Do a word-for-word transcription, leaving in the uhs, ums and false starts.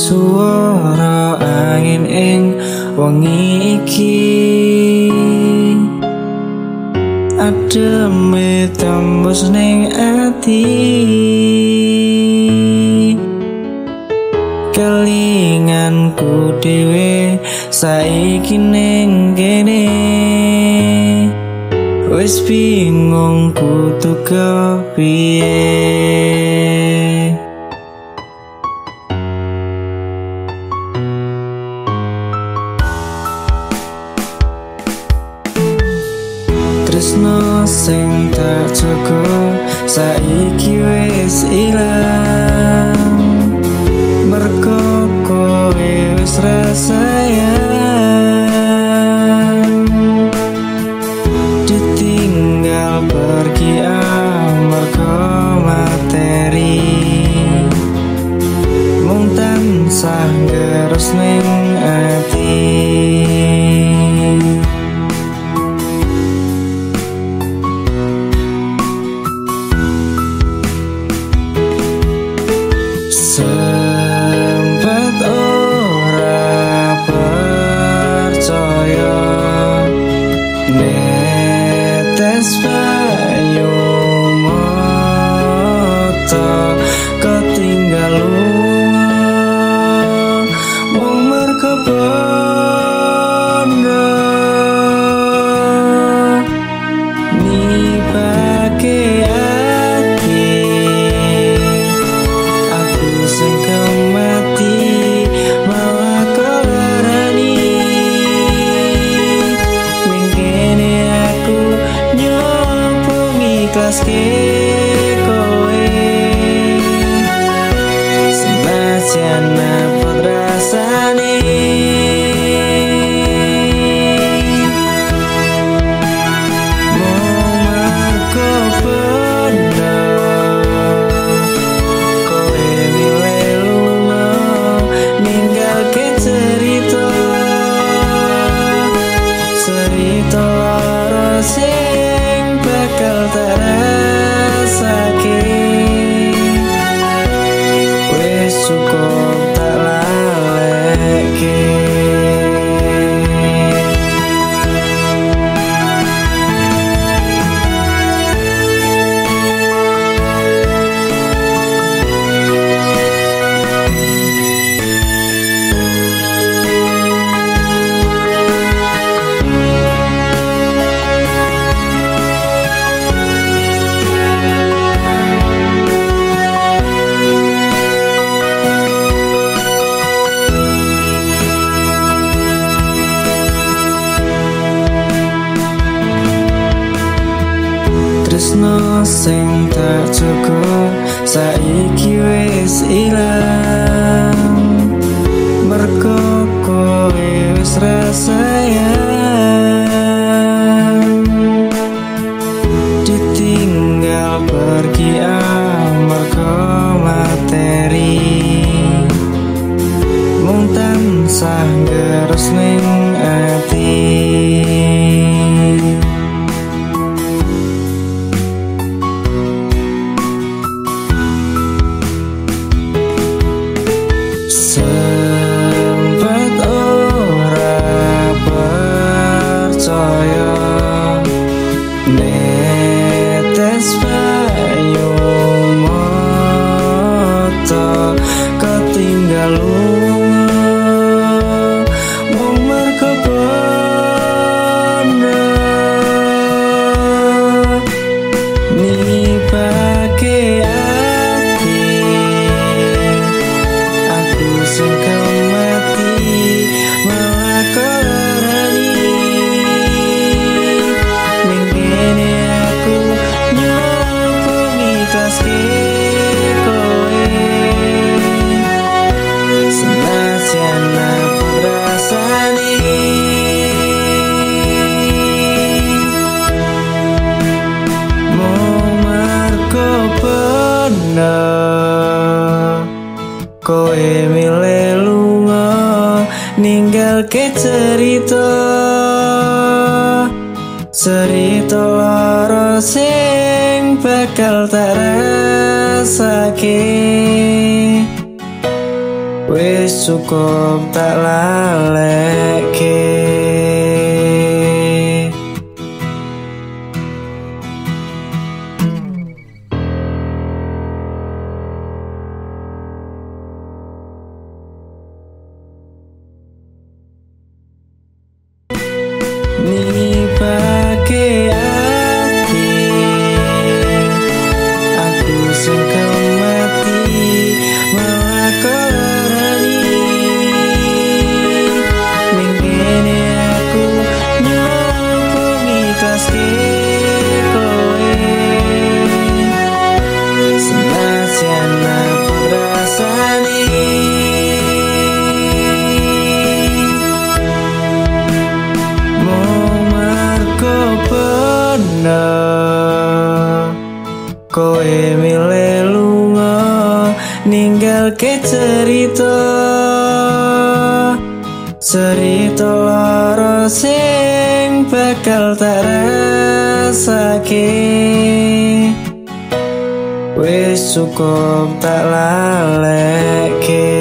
Suara angin ing wengi iki ademe tembus ning ati, kelinganku dhewe saiki ning kene, wis bingung kudu kepiye. Tresno sing tak jaga saiki wis ilang, mergo kowe wis ra sayang, ditinggal pergi amarga materi, mung tansah ngerus ning ati. Sempat ora percaya netes banyu mata ketinggal lunga, mung mergo bondo nibake sing kemati malah kelarani, ning kene aku nyoba ngiklaske kowe, senajan apa rasane. Cerita lara sing bakal tak rasake, wis cukup tak laleke. Tresno sing tak jaga saiki wis ilang, mergo kowe wis ra sayang, ditinggal pergi amarga materi, mung tansah ngerus ning ati. Sempat ora percaya netes banyu mata ketinggal lunga, mung mergo bondo nibake sing kemati malah kelarani, ning kene aku nyoba ngiklaske kowe, senajan apa rasane. Mung mergo bondo kowe milih lunga ninggalke cerita, cerita lara sing bakal tak rasake, wis cukup tak lalekke. Nipake ati aku sing mati malah korani ning kene aku nyopong ikhlas kowe senajan apa rasane. Kowe milih lunga ninggal ke cerita cerita lara sing bakal tak rasake. Wis cukup tak lalekke.